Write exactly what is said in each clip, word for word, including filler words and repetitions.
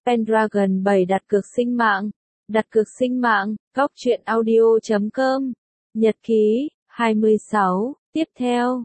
Pendragon bảy đặt cược sinh mạng. Đặt cược sinh mạng, góc truyện audio chấm com. Nhật ký, hai mươi sáu, tiếp theo,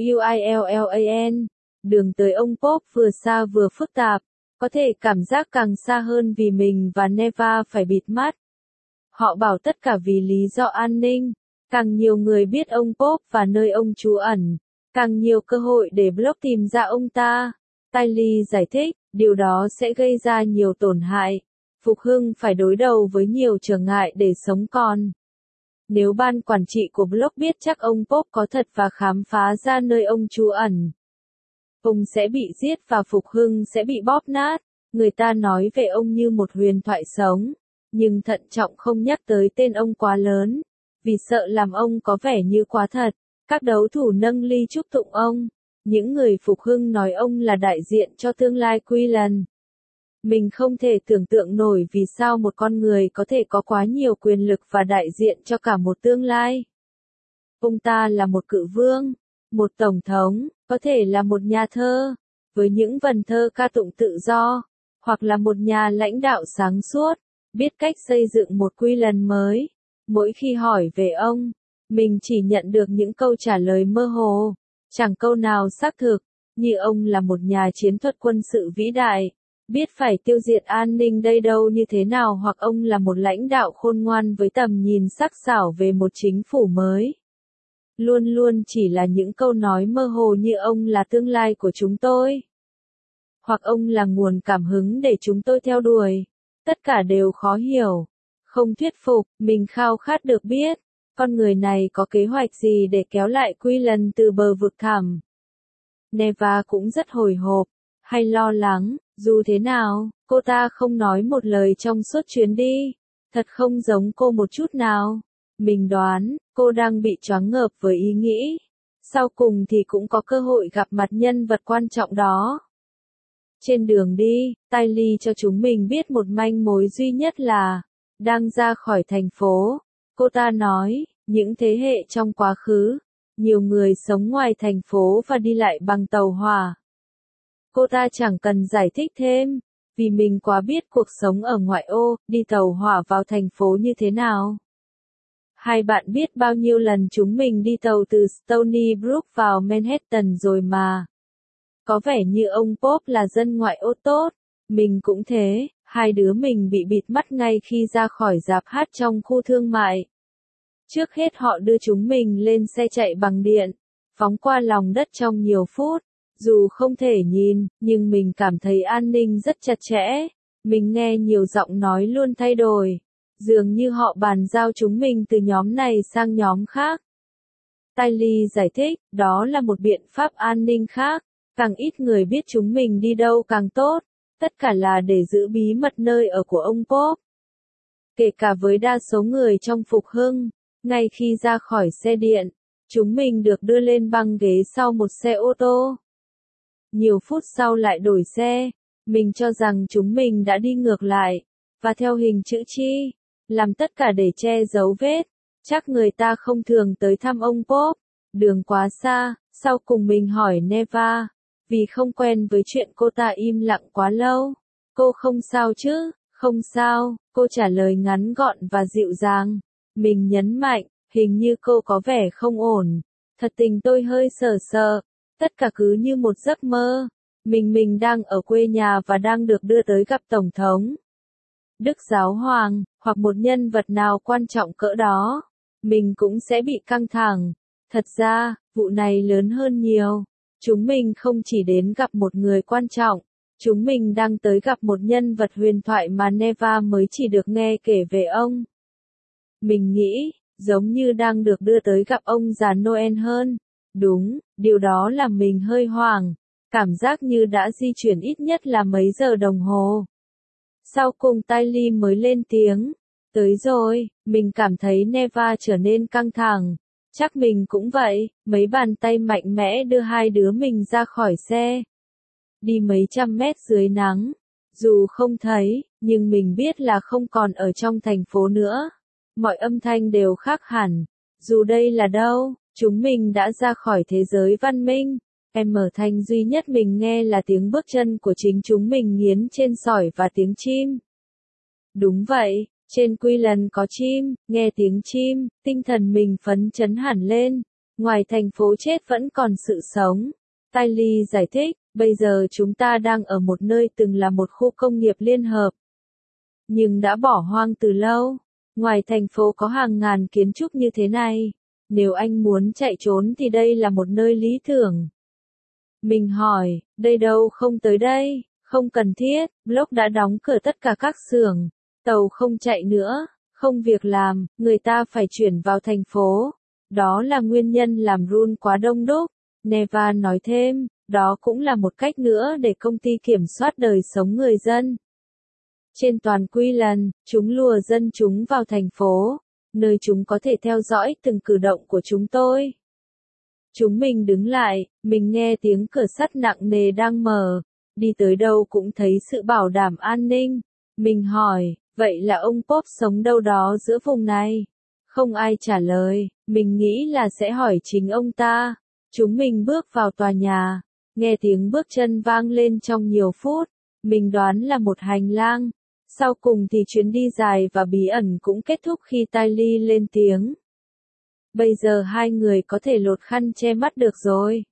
Quillan. Đường tới ông Pope vừa xa vừa phức tạp, có thể cảm giác càng xa hơn vì mình và Neva phải bịt mắt. Họ bảo tất cả vì lý do an ninh, càng nhiều người biết ông Pope và nơi ông trú ẩn, càng nhiều cơ hội để blog tìm ra ông ta. Tylee giải thích, điều đó sẽ gây ra nhiều tổn hại. Phục hưng phải đối đầu với nhiều trở ngại để sống còn. Nếu ban quản trị của blog biết chắc ông Pope có thật và khám phá ra nơi ông trú ẩn, ông sẽ bị giết và Phục hưng sẽ bị bóp nát. Người ta nói về ông như một huyền thoại sống, nhưng thận trọng không nhắc tới tên ông quá lớn, vì sợ làm ông có vẻ như quá thật. Các đấu thủ nâng ly chúc tụng ông. Những người Phục hưng nói ông là đại diện cho tương lai Quillan. Mình không thể tưởng tượng nổi vì sao một con người có thể có quá nhiều quyền lực và đại diện cho cả một tương lai. Ông ta là một cự vương, một tổng thống, có thể là một nhà thơ, với những vần thơ ca tụng tự do, hoặc là một nhà lãnh đạo sáng suốt, biết cách xây dựng một Quillan mới. Mỗi khi hỏi về ông, mình chỉ nhận được những câu trả lời mơ hồ, chẳng câu nào xác thực, như ông là một nhà chiến thuật quân sự vĩ đại, biết phải tiêu diệt an ninh đây đâu như thế nào, hoặc ông là một lãnh đạo khôn ngoan với tầm nhìn sắc sảo về một chính phủ mới. Luôn luôn chỉ là những câu nói mơ hồ như ông là tương lai của chúng tôi, hoặc ông là nguồn cảm hứng để chúng tôi theo đuổi. Tất cả đều khó hiểu, không thuyết phục. Mình khao khát được biết, con người này có kế hoạch gì để kéo lại Quillan từ bờ vực thẳm. Neva cũng rất hồi hộp, hay lo lắng. Dù thế nào, cô ta không nói một lời trong suốt chuyến đi. Thật không giống cô một chút nào. Mình đoán, cô đang bị choáng ngợp với ý nghĩ. Sau cùng thì cũng có cơ hội gặp mặt nhân vật quan trọng đó. Trên đường đi, Tylee cho chúng mình biết một manh mối duy nhất là đang ra khỏi thành phố. Cô ta nói, những thế hệ trong quá khứ, nhiều người sống ngoài thành phố và đi lại bằng tàu hỏa. Cô ta chẳng cần giải thích thêm, vì mình quá biết cuộc sống ở ngoại ô, đi tàu hỏa vào thành phố như thế nào. Hai bạn biết bao nhiêu lần chúng mình đi tàu từ Stony Brook vào Manhattan rồi mà. Có vẻ như ông Pope là dân ngoại ô tốt, mình cũng thế. Hai đứa mình bị bịt mắt ngay khi ra khỏi rạp hát trong khu thương mại. Trước hết họ đưa chúng mình lên xe chạy bằng điện, phóng qua lòng đất trong nhiều phút. Dù không thể nhìn, nhưng mình cảm thấy an ninh rất chặt chẽ. Mình nghe nhiều giọng nói luôn thay đổi. Dường như họ bàn giao chúng mình từ nhóm này sang nhóm khác. Tylee giải thích, đó là một biện pháp an ninh khác. Càng ít người biết chúng mình đi đâu càng tốt. Tất cả là để giữ bí mật nơi ở của ông Pope. Kể cả với đa số người trong Phục hưng, ngay khi ra khỏi xe điện, chúng mình được đưa lên băng ghế sau một xe ô tô. Nhiều phút sau lại đổi xe, mình cho rằng chúng mình đã đi ngược lại, và theo hình chữ chi, làm tất cả để che giấu vết. Chắc người ta không thường tới thăm ông Pope, đường quá xa. Sau cùng mình hỏi Neva, vì không quen với chuyện cô ta im lặng quá lâu. Cô không sao chứ? Không sao, cô trả lời ngắn gọn và dịu dàng. Mình nhấn mạnh, hình như cô có vẻ không ổn. Thật tình tôi hơi sợ sợ. Tất cả cứ như một giấc mơ. Mình mình đang ở quê nhà và đang được đưa tới gặp Tổng thống Đức Giáo Hoàng, hoặc một nhân vật nào quan trọng cỡ đó. Mình cũng sẽ bị căng thẳng. Thật ra, vụ này lớn hơn nhiều. Chúng mình không chỉ đến gặp một người quan trọng, chúng mình đang tới gặp một nhân vật huyền thoại mà Neva mới chỉ được nghe kể về ông. Mình nghĩ, giống như đang được đưa tới gặp ông già Noel hơn. Đúng, điều đó làm mình hơi hoảng, cảm giác như đã di chuyển ít nhất là mấy giờ đồng hồ. Sau cùng Tylee mới lên tiếng, tới rồi. Mình cảm thấy Neva trở nên căng thẳng. Chắc mình cũng vậy. Mấy bàn tay mạnh mẽ đưa hai đứa mình ra khỏi xe. Đi mấy trăm mét dưới nắng. Dù không thấy, nhưng mình biết là không còn ở trong thành phố nữa. Mọi âm thanh đều khác hẳn. Dù đây là đâu, chúng mình đã ra khỏi thế giới văn minh. Em mở thanh duy nhất mình nghe là tiếng bước chân của chính chúng mình nghiến trên sỏi và tiếng chim. Đúng vậy, trên Quy Lần có chim, nghe tiếng chim, tinh thần mình phấn chấn hẳn lên. Ngoài thành phố chết vẫn còn sự sống. Tylee giải thích, bây giờ chúng ta đang ở một nơi từng là một khu công nghiệp liên hợp. Nhưng đã bỏ hoang từ lâu. Ngoài thành phố có hàng ngàn kiến trúc như thế này. Nếu anh muốn chạy trốn thì đây là một nơi lý tưởng. Mình hỏi, đây đâu không tới đây, không cần thiết, Block đã đóng cửa tất cả các xưởng, tàu không chạy nữa, không việc làm, người ta phải chuyển vào thành phố. Đó là nguyên nhân làm run quá đông đúc. Neva nói thêm, đó cũng là một cách nữa để công ty kiểm soát đời sống người dân. Trên toàn Quy Lần, chúng lùa dân chúng vào thành phố, nơi chúng có thể theo dõi từng cử động của chúng tôi. Chúng mình đứng lại, mình nghe tiếng cửa sắt nặng nề đang mở, đi tới đâu cũng thấy sự bảo đảm an ninh. Mình hỏi, vậy là ông Pop sống đâu đó giữa vùng này? Không ai trả lời, mình nghĩ là sẽ hỏi chính ông ta. Chúng mình bước vào tòa nhà, nghe tiếng bước chân vang lên trong nhiều phút, mình đoán là một hành lang. Sau cùng thì chuyến đi dài và bí ẩn cũng kết thúc khi Tylee lên tiếng. Bây giờ hai người có thể lột khăn che mắt được rồi.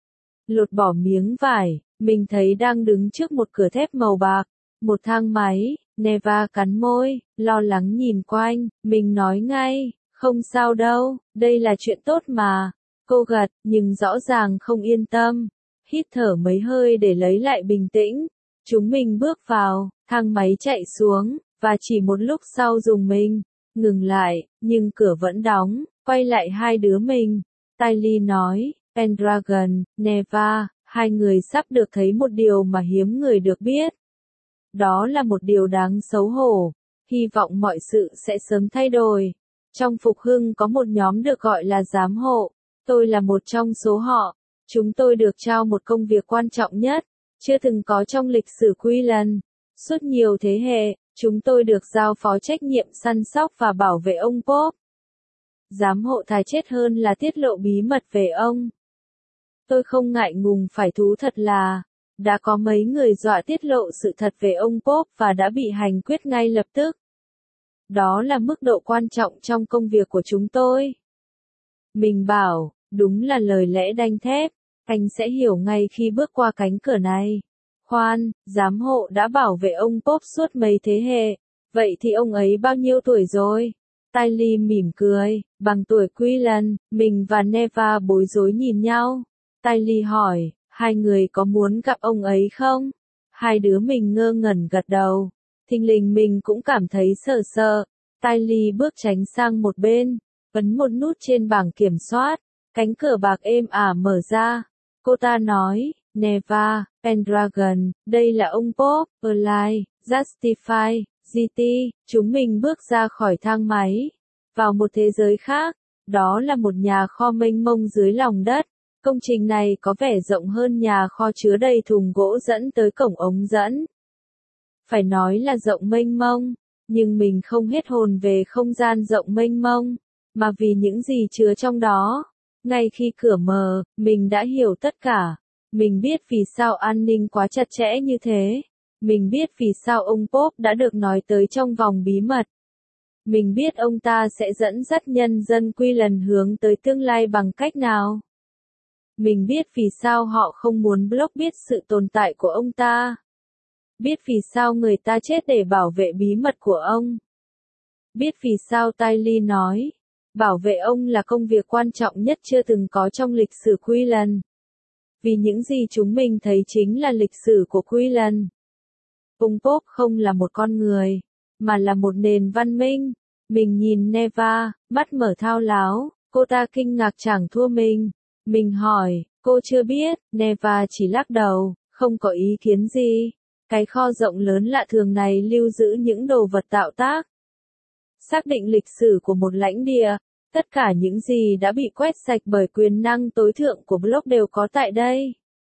Lột bỏ miếng vải, mình thấy đang đứng trước một cửa thép màu bạc, một thang máy. Neva cắn môi, lo lắng nhìn quanh, mình nói ngay, không sao đâu, đây là chuyện tốt mà. Cô gật, nhưng rõ ràng không yên tâm. Hít thở mấy hơi để lấy lại bình tĩnh. Chúng mình bước vào, thang máy chạy xuống, và chỉ một lúc sau dùng mình, ngừng lại, nhưng cửa vẫn đóng, quay lại hai đứa mình. Tylee nói, Pendragon, Neva, hai người sắp được thấy một điều mà hiếm người được biết. Đó là một điều đáng xấu hổ. Hy vọng mọi sự sẽ sớm thay đổi. Trong Phục Hưng có một nhóm được gọi là giám hộ. Tôi là một trong số họ. Chúng tôi được trao một công việc quan trọng nhất, chưa từng có trong lịch sử Quy Lần. Suốt nhiều thế hệ, chúng tôi được giao phó trách nhiệm săn sóc và bảo vệ ông Pop. Giám hộ thà chết hơn là tiết lộ bí mật về ông. Tôi không ngại ngùng phải thú thật là, đã có mấy người dọa tiết lộ sự thật về ông Pop và đã bị hành quyết ngay lập tức. Đó là mức độ quan trọng trong công việc của chúng tôi. Mình bảo, đúng là lời lẽ đanh thép, anh sẽ hiểu ngay khi bước qua cánh cửa này. Khoan, giám hộ đã bảo vệ ông Pop suốt mấy thế hệ, vậy thì ông ấy bao nhiêu tuổi rồi? Tylee mỉm cười, bằng tuổi Quy Lần. Mình và Neva bối rối nhìn nhau. Tylee hỏi, hai người có muốn gặp ông ấy không? Hai đứa mình ngơ ngẩn gật đầu. Thình lình mình cũng cảm thấy sợ sợ. Tylee bước tránh sang một bên, ấn một nút trên bảng kiểm soát. Cánh cửa bạc êm ả mở ra. Cô ta nói, Neva, Pendragon, đây là ông Pop, Align, Justify, giê tê. Chúng mình bước ra khỏi thang máy, vào một thế giới khác. Đó là một nhà kho mênh mông dưới lòng đất. Công trình này có vẻ rộng hơn nhà kho chứa đầy thùng gỗ dẫn tới cổng ống dẫn. Phải nói là rộng mênh mông, nhưng mình không hết hồn về không gian rộng mênh mông, mà vì những gì chứa trong đó. Ngay khi cửa mở, mình đã hiểu tất cả. Mình biết vì sao an ninh quá chặt chẽ như thế. Mình biết vì sao ông Pop đã được nói tới trong vòng bí mật. Mình biết ông ta sẽ dẫn dắt nhân dân Quy Lần hướng tới tương lai bằng cách nào. Mình biết vì sao họ không muốn Block biết sự tồn tại của ông ta. Biết vì sao người ta chết để bảo vệ bí mật của ông. Biết vì sao Tylee nói, bảo vệ ông là công việc quan trọng nhất chưa từng có trong lịch sử Quy Lần. Vì những gì chúng mình thấy chính là lịch sử của Quy Lần. Ông Pop không là một con người, mà là một nền văn minh. Mình nhìn Neva, mắt mở thao láo, cô ta kinh ngạc chẳng thua mình. Mình hỏi, cô chưa biết, Neva chỉ lắc đầu, không có ý kiến gì. Cái kho rộng lớn lạ thường này lưu giữ những đồ vật tạo tác. Xác định lịch sử của một lãnh địa, tất cả những gì đã bị quét sạch bởi quyền năng tối thượng của Block đều có tại đây.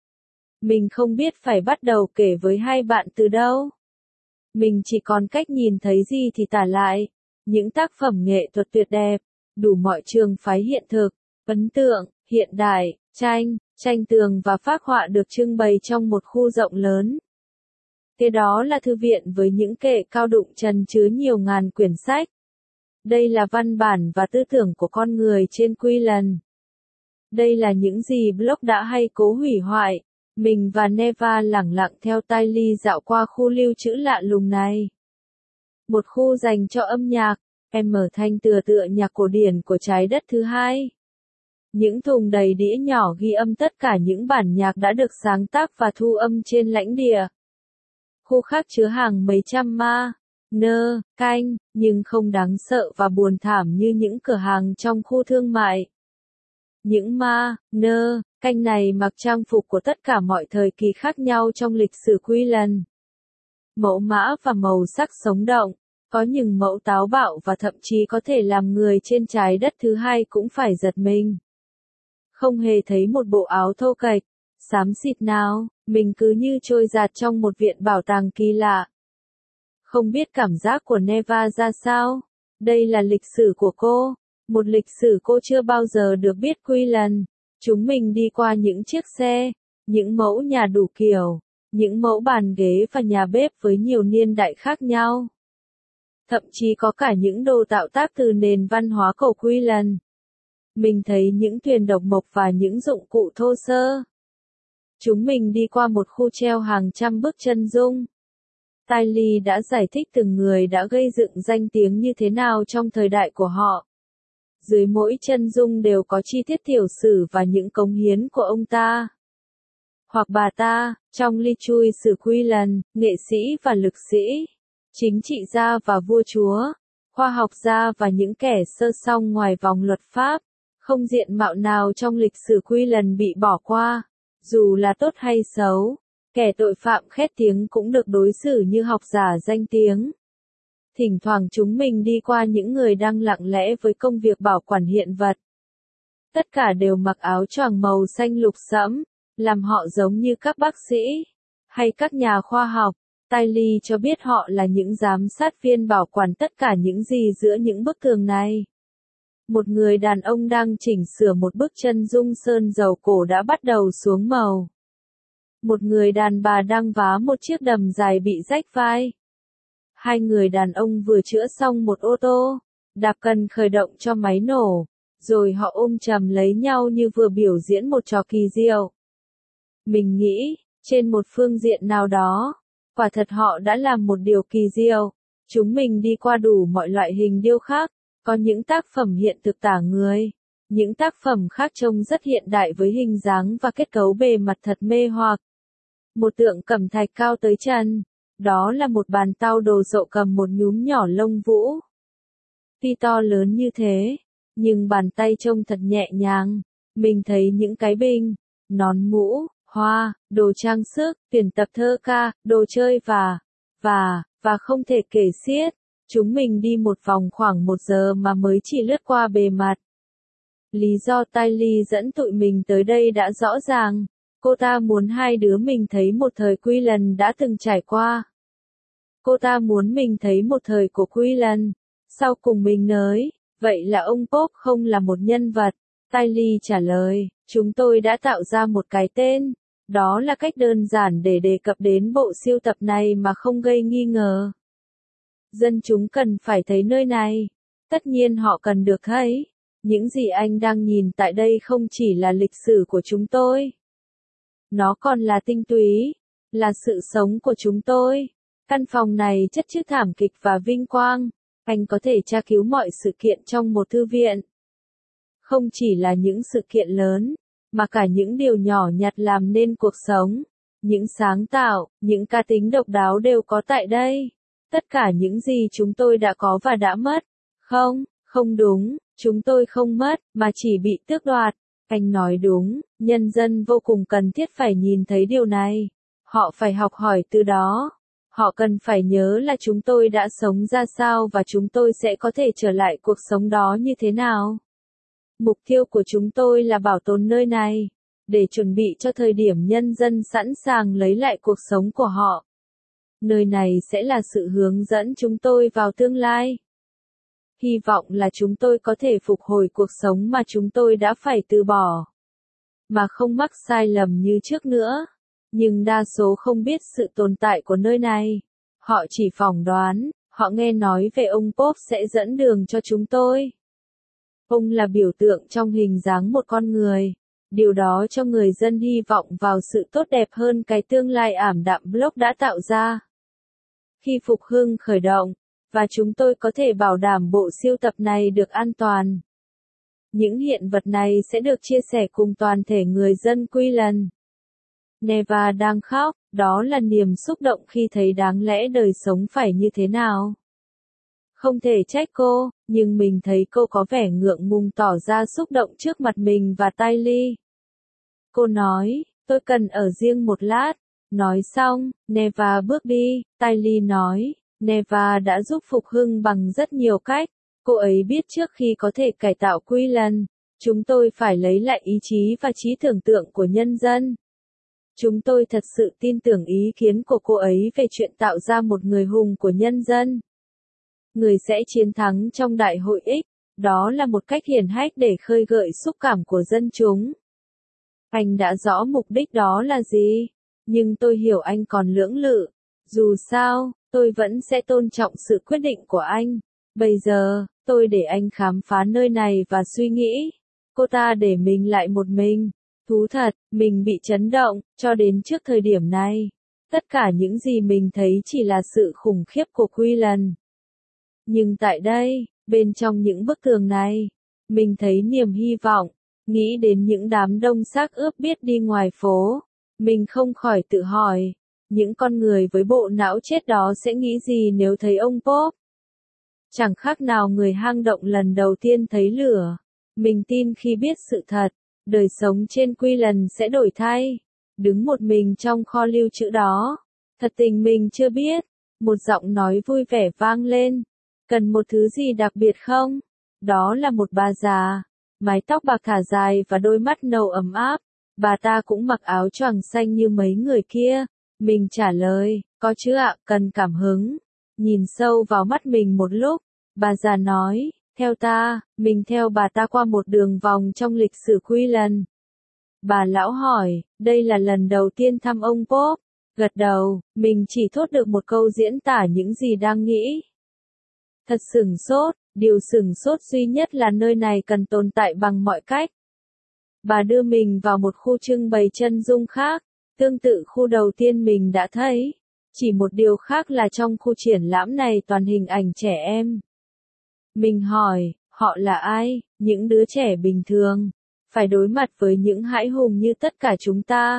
Mình không biết phải bắt đầu kể với hai bạn từ đâu. Mình chỉ còn cách nhìn thấy gì thì tả lại. Những tác phẩm nghệ thuật tuyệt đẹp, đủ mọi trường phái hiện thực, ấn tượng, hiện đại, tranh, Tranh tường và phác họa được trưng bày trong một khu rộng lớn. Kế đó là thư viện với những kệ cao đụng trần chứa nhiều ngàn quyển sách. Đây là văn bản và tư tưởng của con người trên Quillen. Đây là những gì Block đã hay cố hủy hoại. Mình và Neva lẳng lặng theo Tylee dạo qua khu lưu trữ lạ lùng này. Một khu dành cho âm nhạc, em mở thanh tựa tựa nhạc cổ điển của trái đất thứ hai. Những thùng đầy đĩa nhỏ ghi âm tất cả những bản nhạc đã được sáng tác và thu âm trên lãnh địa. Khu khác chứa hàng mấy trăm ma, nơ, canh, nhưng không đáng sợ và buồn thảm như những cửa hàng trong khu thương mại. Những ma, nơ, canh này mặc trang phục của tất cả mọi thời kỳ khác nhau trong lịch sử Quillen. Mẫu mã và màu sắc sống động, có những mẫu táo bạo và thậm chí có thể làm người trên trái đất thứ hai cũng phải giật mình. Không hề thấy một bộ áo thô kệch, xám xịt nào, mình cứ như trôi dạt trong một viện bảo tàng kỳ lạ. Không biết cảm giác của Neva ra sao? Đây là lịch sử của cô, một lịch sử cô chưa bao giờ được biết Quillen. Chúng mình đi qua những chiếc xe, những mẫu nhà đủ kiểu, những mẫu bàn ghế và nhà bếp với nhiều niên đại khác nhau. Thậm chí có cả những đồ tạo tác từ nền văn hóa cổ Quillen. Mình thấy những thuyền độc mộc và những dụng cụ thô sơ. Chúng mình đi qua một khu treo hàng trăm bức chân dung. Tylee đã giải thích từng người đã gây dựng danh tiếng như thế nào trong thời đại của họ. Dưới mỗi chân dung đều có chi tiết tiểu sử và những cống hiến của ông ta. Hoặc bà ta, trong ly chui sử Quillen, nghệ sĩ và lực sĩ, chính trị gia và vua chúa, khoa học gia và những kẻ sơ song ngoài vòng luật pháp. Không diện mạo nào trong lịch sử Quillen bị bỏ qua, dù là tốt hay xấu, kẻ tội phạm khét tiếng cũng được đối xử như học giả danh tiếng. Thỉnh thoảng chúng mình đi qua những người đang lặng lẽ với công việc bảo quản hiện vật. Tất cả đều mặc áo choàng màu xanh lục sẫm, làm họ giống như các bác sĩ, hay các nhà khoa học. Tylee cho biết họ là những giám sát viên bảo quản tất cả những gì giữa những bức tường này. Một người đàn ông đang chỉnh sửa một bức chân dung sơn dầu cổ đã bắt đầu xuống màu. Một người đàn bà đang vá một chiếc đầm dài bị rách vai. Hai người đàn ông vừa chữa xong một ô tô, đạp cần khởi động cho máy nổ, rồi họ ôm chầm lấy nhau như vừa biểu diễn một trò kỳ diệu. Mình nghĩ, trên một phương diện nào đó, quả thật họ đã làm một điều kỳ diệu. Chúng mình đi qua đủ mọi loại hình điêu khắc, có những tác phẩm hiện thực tả người, những tác phẩm khác trông rất hiện đại với hình dáng và kết cấu bề mặt thật mê hoặc. Một tượng cẩm thạch cao tới chân, đó là một bàn tao đồ sộ cầm một nhúm nhỏ lông vũ. Tuy to lớn như thế, nhưng bàn tay trông thật nhẹ nhàng. Mình thấy những cái bình, nón mũ, hoa, đồ trang sức, tuyển tập thơ ca, đồ chơi và, và, và không thể kể xiết. Chúng mình đi một vòng khoảng một giờ mà mới chỉ lướt qua bề mặt. Lý do Tylee dẫn tụi mình tới đây đã rõ ràng. Cô ta muốn hai đứa mình thấy một thời Quillen đã từng trải qua. Cô ta muốn mình thấy một thời của Quillen. Sau cùng mình nới, vậy là ông Pop không là một nhân vật. Tylee trả lời, chúng tôi đã tạo ra một cái tên. Đó là cách đơn giản để đề cập đến bộ sưu tập này mà không gây nghi ngờ. Dân chúng cần phải thấy nơi này. Tất nhiên họ cần được thấy. Những gì anh đang nhìn tại đây không chỉ là lịch sử của chúng tôi. Nó còn là tinh túy, là sự sống của chúng tôi. Căn phòng này chất chứa thảm kịch và vinh quang. Anh có thể tra cứu mọi sự kiện trong một thư viện. Không chỉ là những sự kiện lớn, mà cả những điều nhỏ nhặt làm nên cuộc sống. Những sáng tạo, những cá tính độc đáo đều có tại đây. Tất cả những gì chúng tôi đã có và đã mất. Không, không đúng, chúng tôi không mất, mà chỉ bị tước đoạt. Anh nói đúng, nhân dân vô cùng cần thiết phải nhìn thấy điều này. Họ phải học hỏi từ đó. Họ cần phải nhớ là chúng tôi đã sống ra sao và chúng tôi sẽ có thể trở lại cuộc sống đó như thế nào. Mục tiêu của chúng tôi là bảo tồn nơi này, để chuẩn bị cho thời điểm nhân dân sẵn sàng lấy lại cuộc sống của họ. Nơi này sẽ là sự hướng dẫn chúng tôi vào tương lai. Hy vọng là chúng tôi có thể phục hồi cuộc sống mà chúng tôi đã phải từ bỏ. mà không mắc sai lầm như trước nữa. Nhưng đa số không biết sự tồn tại của nơi này. Họ chỉ phỏng đoán, họ nghe nói về ông Pope sẽ dẫn đường cho chúng tôi. Ông là biểu tượng trong hình dáng một con người. Điều đó cho người dân hy vọng vào sự tốt đẹp hơn cái tương lai ảm đạm blog đã tạo ra. Khi phục hưng khởi động, và chúng tôi có thể bảo đảm bộ sưu tập này được an toàn. Những hiện vật này sẽ được chia sẻ cùng toàn thể người dân Queensland. Neva đang khóc, đó là niềm xúc động khi thấy đáng lẽ đời sống phải như thế nào. Không thể trách cô, nhưng mình thấy cô có vẻ ngượng ngùng tỏ ra xúc động trước mặt mình và Tylee. Cô nói, tôi cần ở riêng một lát. Nói xong, Neva bước đi. Tylee nói, Neva đã giúp phục hưng bằng rất nhiều cách. Cô ấy biết trước khi có thể cải tạo Queensland, chúng tôi phải lấy lại ý chí và trí tưởng tượng của nhân dân. Chúng tôi thật sự tin tưởng ý kiến của cô ấy về chuyện tạo ra một người hùng của nhân dân. Người sẽ chiến thắng trong đại hội X, đó là một cách hiển hách để khơi gợi xúc cảm của dân chúng. Anh đã rõ mục đích đó là gì, nhưng tôi hiểu anh còn lưỡng lự. Dù sao, tôi vẫn sẽ tôn trọng sự quyết định của anh. Bây giờ, tôi để anh khám phá nơi này và suy nghĩ. Cô ta để mình lại một mình. Thú thật, mình bị chấn động, cho đến trước thời điểm này. Tất cả những gì mình thấy chỉ là sự khủng khiếp của Queensland. Nhưng tại đây, bên trong những bức tường này, mình thấy niềm hy vọng. Nghĩ đến những đám đông xác ướp biết đi ngoài phố, mình không khỏi tự hỏi, những con người với bộ não chết đó sẽ nghĩ gì nếu thấy ông Pope? Chẳng khác nào người hang động lần đầu tiên thấy lửa. Mình tin khi biết sự thật, đời sống trên Queensland sẽ đổi thay. Đứng một mình trong kho lưu trữ đó. Thật tình mình chưa biết. Một giọng nói vui vẻ vang lên. Cần một thứ gì đặc biệt không? Đó là một bà già. Mái tóc bạc thả dài và đôi mắt nâu ấm áp. Bà ta cũng mặc áo choàng xanh như mấy người kia. Mình trả lời, có chứ ạ, cần cảm hứng. Nhìn sâu vào mắt mình một lúc, bà già nói, theo ta, mình theo bà ta qua một đường vòng trong lịch sử Queensland. Bà lão hỏi, đây là lần đầu tiên thăm ông Pope. Gật đầu, mình chỉ thốt được một câu diễn tả những gì đang nghĩ. Thật sửng sốt, điều sửng sốt duy nhất là nơi này cần tồn tại bằng mọi cách. Bà đưa mình vào một khu trưng bày chân dung khác, tương tự khu đầu tiên mình đã thấy. Chỉ một điều khác là trong khu triển lãm này toàn hình ảnh trẻ em. Mình hỏi, họ là ai? Những đứa trẻ bình thường, phải đối mặt với những hãi hùng như tất cả chúng ta.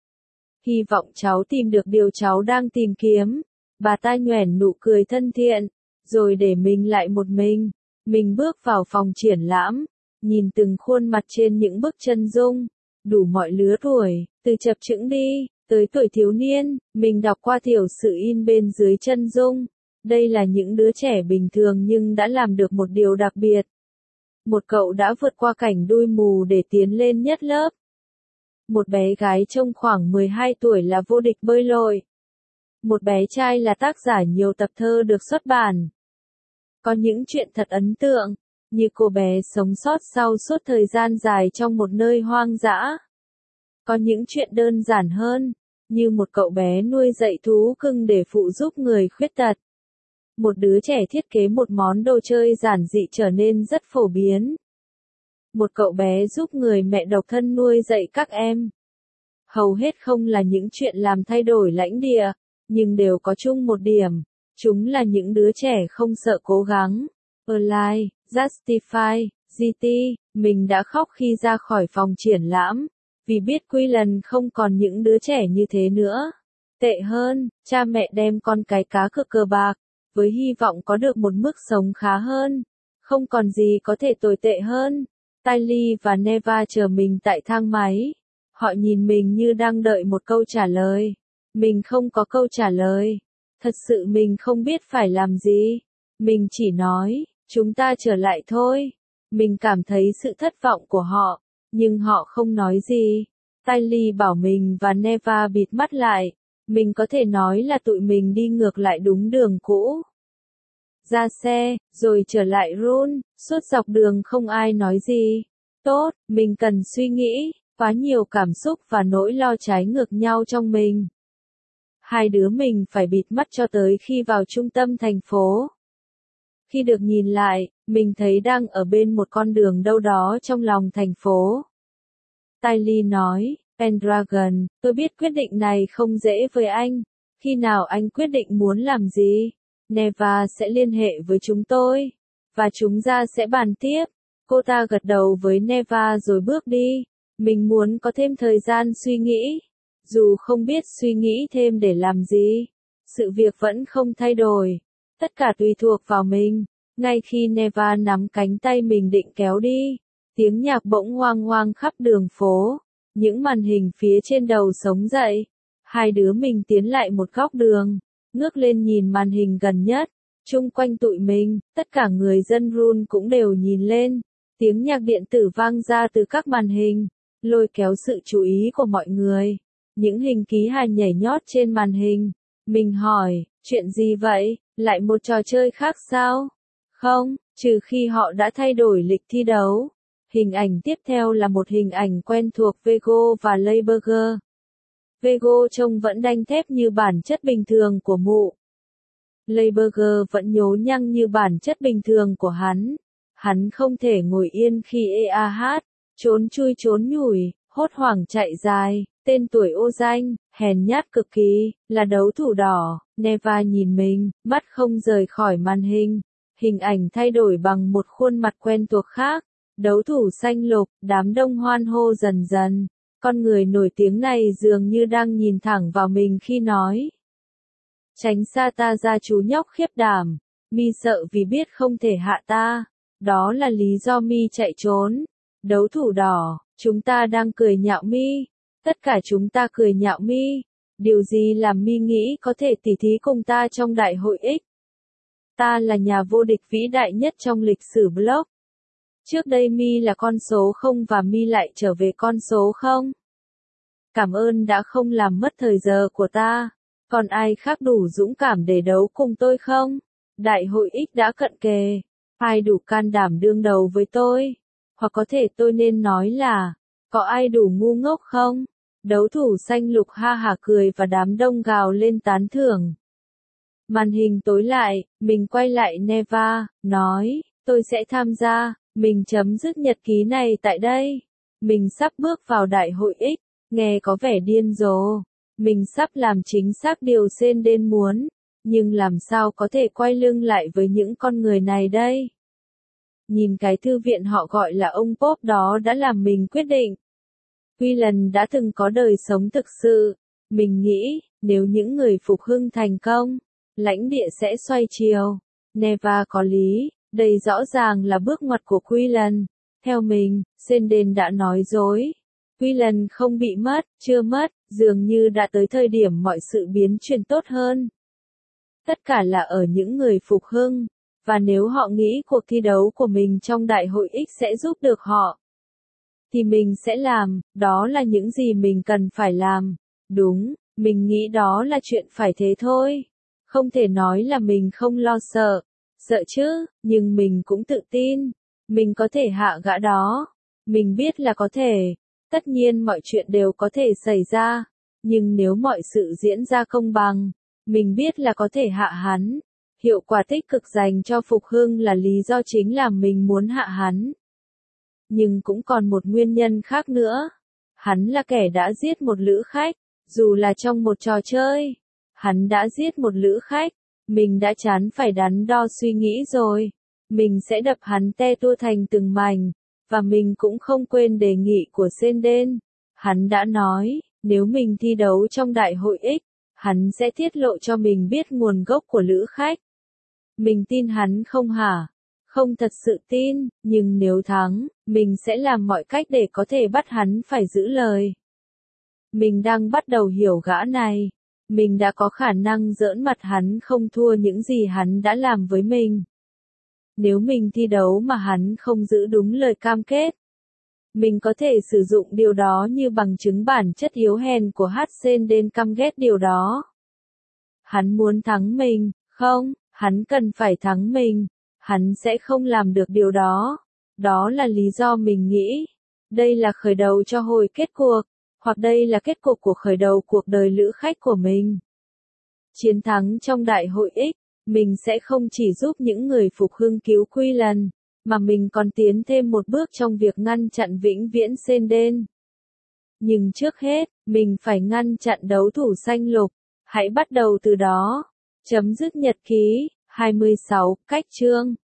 Hy vọng cháu tìm được điều cháu đang tìm kiếm. Bà ta nhoẻn nụ cười thân thiện, rồi để mình lại một mình. Mình bước vào phòng triển lãm, nhìn từng khuôn mặt trên những bức chân dung, đủ mọi lứa tuổi, từ chập chững đi, tới tuổi thiếu niên. Mình đọc qua tiểu sử in bên dưới chân dung. Đây là những đứa trẻ bình thường nhưng đã làm được một điều đặc biệt. Một cậu đã vượt qua cảnh đuôi mù để tiến lên nhất lớp. Một bé gái trông khoảng mười hai tuổi là vô địch bơi lội. Một bé trai là tác giả nhiều tập thơ được xuất bản. Có những chuyện thật ấn tượng, như cô bé sống sót sau suốt thời gian dài trong một nơi hoang dã. Có những chuyện đơn giản hơn, như một cậu bé nuôi dạy thú cưng để phụ giúp người khuyết tật. Một đứa trẻ thiết kế một món đồ chơi giản dị trở nên rất phổ biến. Một cậu bé giúp người mẹ độc thân nuôi dạy các em. Hầu hết không là những chuyện làm thay đổi lãnh địa, nhưng đều có chung một điểm. Chúng là những đứa trẻ không sợ cố gắng. Align, Justify, giê tê, mình đã khóc khi ra khỏi phòng triển lãm, vì biết Queensland không còn những đứa trẻ như thế nữa. Tệ hơn, cha mẹ đem con cái cá cược cờ bạc, với hy vọng có được một mức sống khá hơn. Không còn gì có thể tồi tệ hơn. Tylee và Neva chờ mình tại thang máy. Họ nhìn mình như đang đợi một câu trả lời. Mình không có câu trả lời. Thật sự mình không biết phải làm gì. Mình chỉ nói, chúng ta trở lại thôi. Mình cảm thấy sự thất vọng của họ, nhưng họ không nói gì. Tylee bảo mình và Neva bịt mắt lại. Mình có thể nói là tụi mình đi ngược lại đúng đường cũ. Ra xe, rồi trở lại Run, suốt dọc đường không ai nói gì. Tốt, mình cần suy nghĩ. quá nhiều cảm xúc và nỗi lo trái ngược nhau trong mình. Hai đứa mình phải bịt mắt cho tới khi vào trung tâm thành phố. Khi được nhìn lại, mình thấy đang ở bên một con đường đâu đó trong lòng thành phố. Tylee nói, Pendragon, tôi biết quyết định này không dễ với anh. Khi nào anh quyết định muốn làm gì, Neva sẽ liên hệ với chúng tôi, và chúng ta sẽ bàn tiếp. Cô ta gật đầu với Neva rồi bước đi. Mình muốn có thêm thời gian suy nghĩ. Dù không biết suy nghĩ thêm để làm gì, sự việc vẫn không thay đổi. Tất cả tùy thuộc vào mình. Ngay khi Neva nắm cánh tay mình định kéo đi, tiếng nhạc bỗng hoang hoang khắp đường phố. Những màn hình phía trên đầu sống dậy. Hai đứa mình tiến lại một góc đường, ngước lên nhìn màn hình gần nhất. Chung quanh tụi mình, tất cả người dân Run cũng đều nhìn lên. Tiếng nhạc điện tử vang ra từ các màn hình, lôi kéo sự chú ý của mọi người. Những hình ký hài nhảy nhót trên màn hình. Mình hỏi, chuyện gì vậy? Lại một trò chơi khác sao? Không, trừ khi họ đã thay đổi lịch thi đấu. Hình ảnh tiếp theo là một hình ảnh quen thuộc Vego và Layburger. Vego trông vẫn đanh thép như bản chất bình thường của mụ. Layburger vẫn nhố nhăng như bản chất bình thường của hắn. Hắn không thể ngồi yên khi e a hát, trốn chui trốn nhủi, hốt hoảng chạy dài, tên tuổi ô danh, hèn nhát cực kỳ, là đấu thủ đỏ. Neva nhìn mình, mắt không rời khỏi màn hình. Hình ảnh thay đổi bằng một khuôn mặt quen thuộc khác. Đấu thủ xanh lục, đám đông hoan hô dần dần. Con người nổi tiếng này dường như đang nhìn thẳng vào mình khi nói. Tránh xa ta ra chú nhóc khiếp đảm. Mi sợ vì biết không thể hạ ta. Đó là lý do Mi chạy trốn. Đấu thủ đỏ, chúng ta đang cười nhạo Mi. Tất cả chúng ta cười nhạo Mi. Điều gì làm Mi nghĩ có thể tỉ thí cùng ta trong đại hội X? Ta là nhà vô địch vĩ đại nhất trong lịch sử blog. Trước đây Mi là con số không và Mi lại trở về con số không. Cảm ơn đã không làm mất thời giờ của ta. Còn ai khác đủ dũng cảm để đấu cùng tôi không? Đại hội X đã cận kề. Ai đủ can đảm đương đầu với tôi? Hoặc có thể tôi nên nói là, có ai đủ ngu ngốc không? Đấu thủ xanh lục ha hả cười và đám đông gào lên tán thưởng. Màn hình tối lại, mình quay lại Neva, nói, tôi sẽ tham gia. Mình chấm dứt nhật ký này tại đây. Mình sắp bước vào đại hội X, nghe có vẻ điên rồ. Mình sắp làm chính xác điều Senden muốn, nhưng làm sao có thể quay lưng lại với những con người này đây? Nhìn cái thư viện họ gọi là ông Pop đó đã làm mình quyết định. Quillen đã từng có đời sống thực sự. Mình nghĩ, nếu những người phục hưng thành công, lãnh địa sẽ xoay chiều. Neva có lý. Đây rõ ràng là bước ngoặt của Quillen. Theo mình, Senden đã nói dối. Quillen không bị mất, chưa mất, dường như đã tới thời điểm mọi sự biến chuyển tốt hơn. Tất cả là ở những người phục hưng, và nếu họ nghĩ cuộc thi đấu của mình trong đại hội X sẽ giúp được họ, thì mình sẽ làm, đó là những gì mình cần phải làm. Đúng, mình nghĩ đó là chuyện phải thế thôi. Không thể nói là mình không lo sợ. Sợ chứ, nhưng mình cũng tự tin. Mình có thể hạ gã đó. Mình biết là có thể. Tất nhiên mọi chuyện đều có thể xảy ra. Nhưng nếu mọi sự diễn ra công bằng, mình biết là có thể hạ hắn. Hiệu quả tích cực dành cho phục hưng là lý do chính là mình muốn hạ hắn. Nhưng cũng còn một nguyên nhân khác nữa. Hắn là kẻ đã giết một lữ khách. Dù là trong một trò chơi, hắn đã giết một lữ khách. Mình đã chán phải đắn đo suy nghĩ rồi. Mình sẽ đập hắn te tua thành từng mảnh. Và mình cũng không quên đề nghị của Senden. Hắn đã nói, nếu mình thi đấu trong đại hội X, hắn sẽ tiết lộ cho mình biết nguồn gốc của lữ khách. Mình tin hắn không hả? Không thật sự tin, nhưng nếu thắng, mình sẽ làm mọi cách để có thể bắt hắn phải giữ lời. Mình đang bắt đầu hiểu gã này. Mình đã có khả năng giỡn mặt hắn không thua những gì hắn đã làm với mình. Nếu mình thi đấu mà hắn không giữ đúng lời cam kết, mình có thể sử dụng điều đó như bằng chứng bản chất yếu hèn của Senden căm ghét điều đó. Hắn muốn thắng mình, không, hắn cần phải thắng mình. Hắn sẽ không làm được điều đó. Đó là lý do mình nghĩ Đây là khởi đầu cho hồi kết cuộc, hoặc đây là kết cục của khởi đầu cuộc đời lữ khách của mình. Chiến thắng trong đại hội X, mình sẽ không chỉ giúp những người phục hưng cứu Quy Lần, mà mình còn tiến thêm một bước trong việc ngăn chặn vĩnh viễn Senden. Nhưng trước hết, mình phải ngăn chặn đấu thủ xanh lục. Hãy bắt đầu từ đó. Chấm dứt nhật ký. hai mươi sáu. Cách chương.